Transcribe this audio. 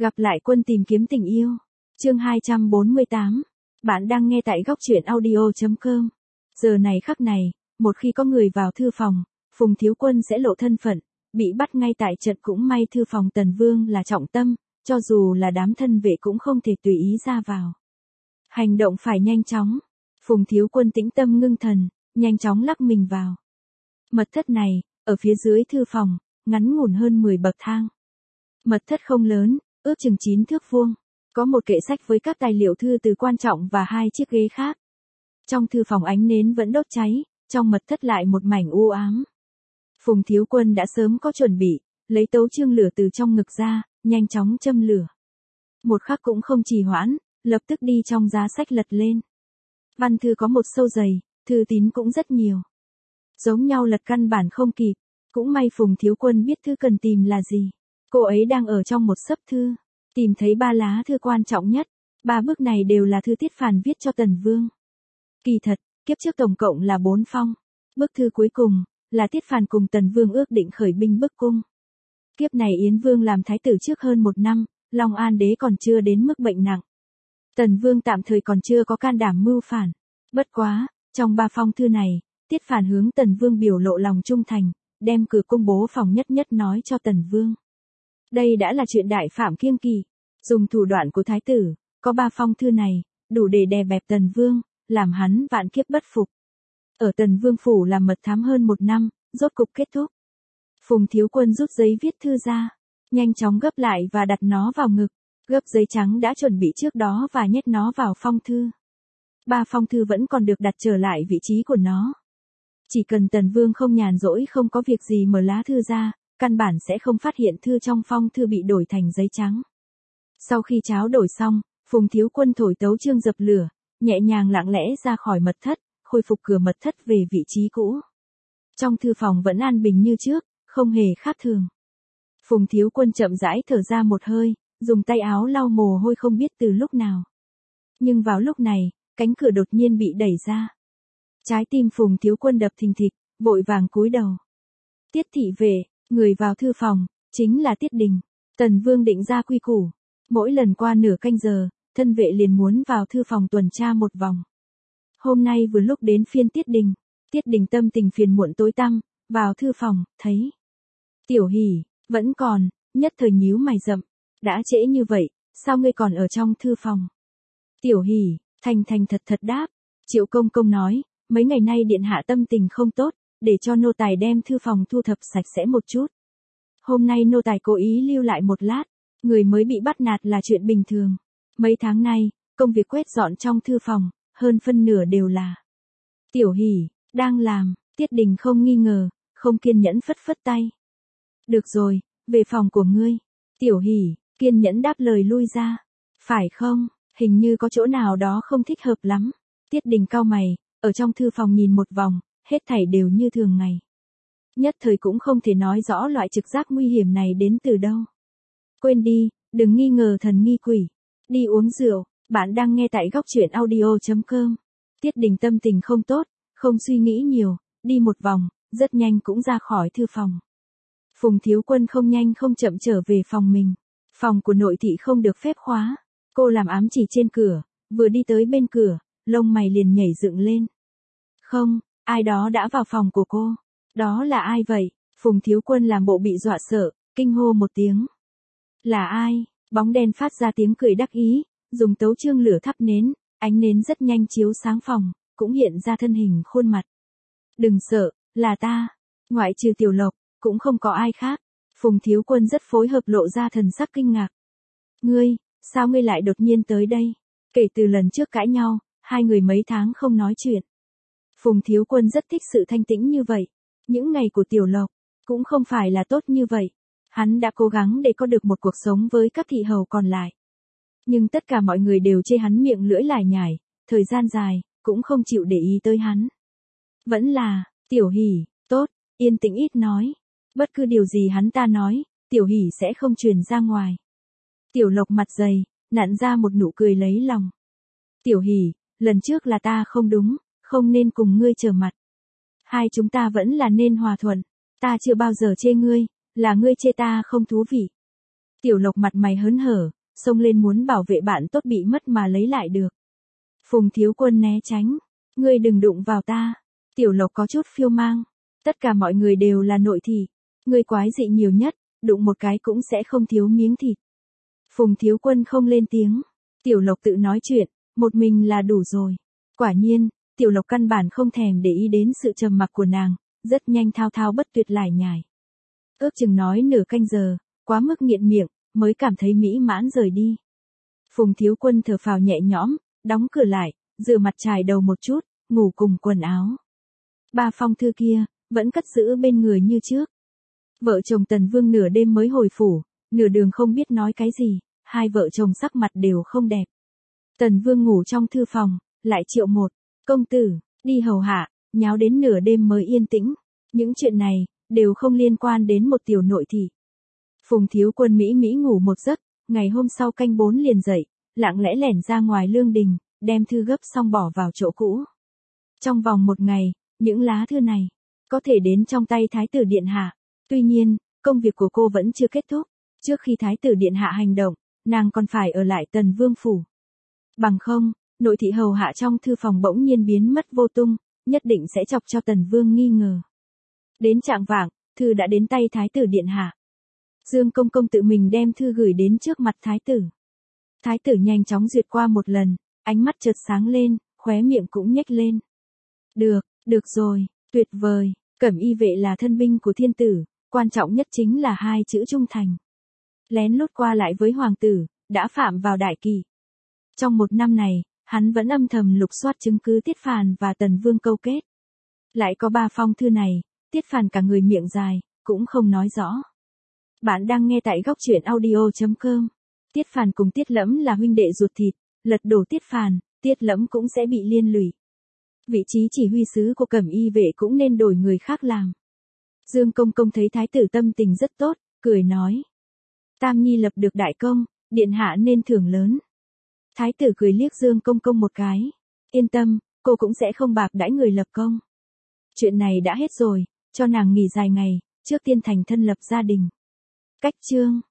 Gặp lại quân tìm kiếm tình yêu. Chương 248. Bạn đang nghe tại góc truyện audio.com. Giờ này khắc này, một khi có người vào thư phòng, Phùng Thiếu Quân sẽ lộ thân phận, bị bắt ngay tại trận. Cũng may thư phòng Tần Vương là trọng tâm, cho dù là đám thân vệ cũng không thể tùy ý ra vào. Hành động phải nhanh chóng. Phùng Thiếu Quân tĩnh tâm ngưng thần, nhanh chóng lắc mình vào. Mật thất này, ở phía dưới thư phòng, ngắn ngủn hơn 10 bậc thang. Mật thất không lớn, ước chừng 9 thước vuông. Có một kệ sách với các tài liệu thư từ quan trọng và 2 chiếc ghế khác. Trong thư phòng ánh nến vẫn đốt cháy, trong mật thất lại một mảnh u ám. Phùng Thiếu Quân đã sớm có chuẩn bị, lấy tấu chương lửa từ trong ngực ra, nhanh chóng châm lửa. Một khắc cũng không trì hoãn, lập tức đi trong giá sách lật lên. Văn thư có một sâu dày, thư tín cũng rất nhiều. Giống nhau lật căn bản không kịp, cũng may Phùng Thiếu Quân biết thư cần tìm là gì. Cô ấy đang ở trong một xấp thư, tìm thấy 3 lá thư quan trọng nhất, 3 bức này đều là thư Tiết Phàn viết cho Tần Vương. Kỳ thật, kiếp trước tổng cộng là 4 phong, bức thư cuối cùng là Tiết Phàn cùng Tần Vương ước định khởi binh bức cung. Kiếp này Yến Vương làm thái tử trước hơn 1 năm, Long An đế còn chưa đến mức bệnh nặng. Tần Vương tạm thời còn chưa có can đảm mưu phản. Bất quá, trong 3 phong thư này, Tiết Phàn hướng Tần Vương biểu lộ lòng trung thành, đem cửa cung bố phòng nhất nhất nói cho Tần Vương. Đây đã là chuyện đại phạm kiêng kỵ, dùng thủ đoạn của thái tử, có 3 phong thư này, đủ để đè bẹp Tần Vương, làm hắn vạn kiếp bất phục. Ở Tần Vương phủ làm mật thám hơn 1 năm, rốt cục kết thúc. Phùng Thiếu Quân rút giấy viết thư ra, nhanh chóng gấp lại và đặt nó vào ngực, gấp giấy trắng đã chuẩn bị trước đó và nhét nó vào phong thư. 3 phong thư vẫn còn được đặt trở lại vị trí của nó. Chỉ cần Tần Vương không nhàn rỗi không có việc gì mở lá thư ra, căn bản sẽ không phát hiện thư trong phong thư bị đổi thành giấy trắng. Sau khi tráo đổi xong, Phùng Thiếu Quân thổi tấu chương dập lửa, nhẹ nhàng lặng lẽ ra khỏi mật thất, khôi phục cửa mật thất về vị trí cũ. Trong thư phòng vẫn an bình như trước, không hề khác thường. Phùng Thiếu Quân chậm rãi thở ra một hơi, dùng tay áo lau mồ hôi không biết từ lúc nào. Nhưng vào lúc này, cánh cửa đột nhiên bị đẩy ra. Trái tim Phùng Thiếu Quân đập thình thịch, vội vàng cúi đầu. Tiết thị vệ, người vào thư phòng, chính là Tiết Đình. Tần Vương định ra quy củ. Mỗi lần qua nửa canh giờ, thân vệ liền muốn vào thư phòng tuần tra một vòng. Hôm nay vừa lúc đến phiên Tiết Đình. Tiết Đình tâm tình phiền muộn tối tăm, vào thư phòng, thấy Tiểu Hỷ, vẫn còn, nhất thời nhíu mày rậm. Đã trễ như vậy, sao ngươi còn ở trong thư phòng? Tiểu Hỷ, thành thành thật thật đáp. Triệu công công nói, mấy ngày nay điện hạ tâm tình không tốt, để cho nô tài đem thư phòng thu thập sạch sẽ một chút. Hôm nay nô tài cố ý lưu lại một lát, người mới bị bắt nạt là chuyện bình thường. Mấy tháng nay, công việc quét dọn trong thư phòng, hơn phân nửa đều là Tiểu Hỷ đang làm. Tiết Đình không nghi ngờ, không kiên nhẫn phất phất tay. Được rồi, về phòng của ngươi. Tiểu Hỷ kiên nhẫn đáp lời lui ra. Phải không, hình như có chỗ nào đó không thích hợp lắm. Tiết Đình cau mày, ở trong thư phòng nhìn một vòng, hết thảy đều như thường ngày. Nhất thời cũng không thể nói rõ loại trực giác nguy hiểm này đến từ đâu. Quên đi, đừng nghi ngờ thần nghi quỷ. Đi uống rượu, bạn đang nghe tại góc truyện audio.com. Tiết Đình tâm tình không tốt, không suy nghĩ nhiều, đi một vòng, rất nhanh cũng ra khỏi thư phòng. Phùng Thiếu Quân không nhanh không chậm trở về phòng mình. Phòng của nội thị không được phép khóa. Cô làm ám chỉ trên cửa, vừa đi tới bên cửa, lông mày liền nhảy dựng lên. Không, ai đó đã vào phòng của cô. Đó là ai vậy? Phùng Thiếu Quân làm bộ bị dọa sợ, kinh hô một tiếng. Là ai? Bóng đen phát ra tiếng cười đắc ý, dùng tấu chương lửa thắp nến, ánh nến rất nhanh chiếu sáng phòng, cũng hiện ra thân hình khuôn mặt. Đừng sợ, là ta. Ngoại trừ Tiểu Lộc, cũng không có ai khác. Phùng Thiếu Quân rất phối hợp lộ ra thần sắc kinh ngạc. Ngươi, sao ngươi lại đột nhiên tới đây? Kể từ lần trước cãi nhau, 2 người mấy tháng không nói chuyện. Phùng Thiếu Quân rất thích sự thanh tĩnh như vậy. Những ngày của Tiểu Lộc, cũng không phải là tốt như vậy. Hắn đã cố gắng để có được một cuộc sống với các thị hầu còn lại. Nhưng tất cả mọi người đều chê hắn miệng lưỡi lải nhải, thời gian dài, cũng không chịu để ý tới hắn. Vẫn là, Tiểu Hỷ, tốt, yên tĩnh ít nói. Bất cứ điều gì hắn ta nói, Tiểu Hỷ sẽ không truyền ra ngoài. Tiểu Lộc mặt dày, nặn ra một nụ cười lấy lòng. Tiểu Hỷ, lần trước là ta không đúng, không nên cùng ngươi trở mặt. Hai chúng ta vẫn là nên hòa thuận. Ta chưa bao giờ chê ngươi, là ngươi chê ta không thú vị. Tiểu Lộc mặt mày hớn hở, xông lên muốn bảo vệ bạn tốt bị mất mà lấy lại được. Phùng Thiếu Quân né tránh. Ngươi đừng đụng vào ta. Tiểu Lộc có chút phiêu mang. Tất cả mọi người đều là nội thị. Ngươi quái dị nhiều nhất, đụng một cái cũng sẽ không thiếu miếng thịt. Phùng Thiếu Quân không lên tiếng. Tiểu Lộc tự nói chuyện, một mình là đủ rồi. Quả nhiên, Tiểu Lộc căn bản không thèm để ý đến sự trầm mặc của nàng, rất nhanh thao thao bất tuyệt lải nhải. Ước chừng nói nửa canh giờ, quá mức nghiện miệng, mới cảm thấy mỹ mãn rời đi. Phùng Thiếu Quân thở phào nhẹ nhõm, đóng cửa lại, rửa mặt chải đầu một chút, ngủ cùng quần áo. 3 phong thư kia, vẫn cất giữ bên người như trước. Vợ chồng Tần Vương nửa đêm mới hồi phủ, nửa đường không biết nói cái gì, hai vợ chồng sắc mặt đều không đẹp. Tần Vương ngủ trong thư phòng, lại triệu một công tử, đi hầu hạ, nháo đến nửa đêm mới yên tĩnh. Những chuyện này, đều không liên quan đến một tiểu nội thị. Phùng Thiếu Quân mỹ mỹ ngủ một giấc, ngày hôm sau canh 4 liền dậy, lặng lẽ lẻn ra ngoài lương đình, đem thư gấp xong bỏ vào chỗ cũ. Trong vòng một ngày, những lá thư này, có thể đến trong tay Thái tử Điện Hạ. Tuy nhiên, công việc của cô vẫn chưa kết thúc. Trước khi Thái tử Điện Hạ hành động, nàng còn phải ở lại Tần Vương phủ. Bằng không, nội thị hầu hạ trong thư phòng bỗng nhiên biến mất vô tung, nhất định sẽ chọc cho Tần Vương nghi ngờ. Đến chạng vạng, thư đã đến tay Thái tử Điện Hạ. Dương Công Công tự mình đem thư gửi đến trước mặt Thái tử. Thái tử nhanh chóng duyệt qua một lần, ánh mắt chợt sáng lên, khóe miệng cũng nhếch lên. Được rồi, tuyệt vời, Cẩm Y vệ là thân binh của thiên tử, quan trọng nhất chính là 2 chữ trung thành. Lén lút qua lại với hoàng tử, đã phạm vào đại kỷ. Trong 1 năm này, hắn vẫn âm thầm lục soát chứng cứ Tiết Phàn và Tần Vương câu kết. Lại có 3 phong thư này, Tiết Phàn cả người miệng dài, cũng không nói rõ. Bạn đang nghe tại góc truyện audio.com. Tiết Phàn cùng Tiết Lẫm là huynh đệ ruột thịt, lật đổ Tiết Phàn, Tiết Lẫm cũng sẽ bị liên lụy. Vị trí chỉ huy sứ của Cẩm Y vệ cũng nên đổi người khác làm. Dương Công Công thấy Thái tử tâm tình rất tốt, cười nói. Tam Nhi lập được đại công, Điện Hạ nên thưởng lớn. Thái tử cười liếc Dương Công Công một cái. Yên tâm, cô cũng sẽ không bạc đãi người lập công. Chuyện này đã hết rồi, cho nàng nghỉ dài ngày, trước tiên thành thân lập gia đình. Cách chương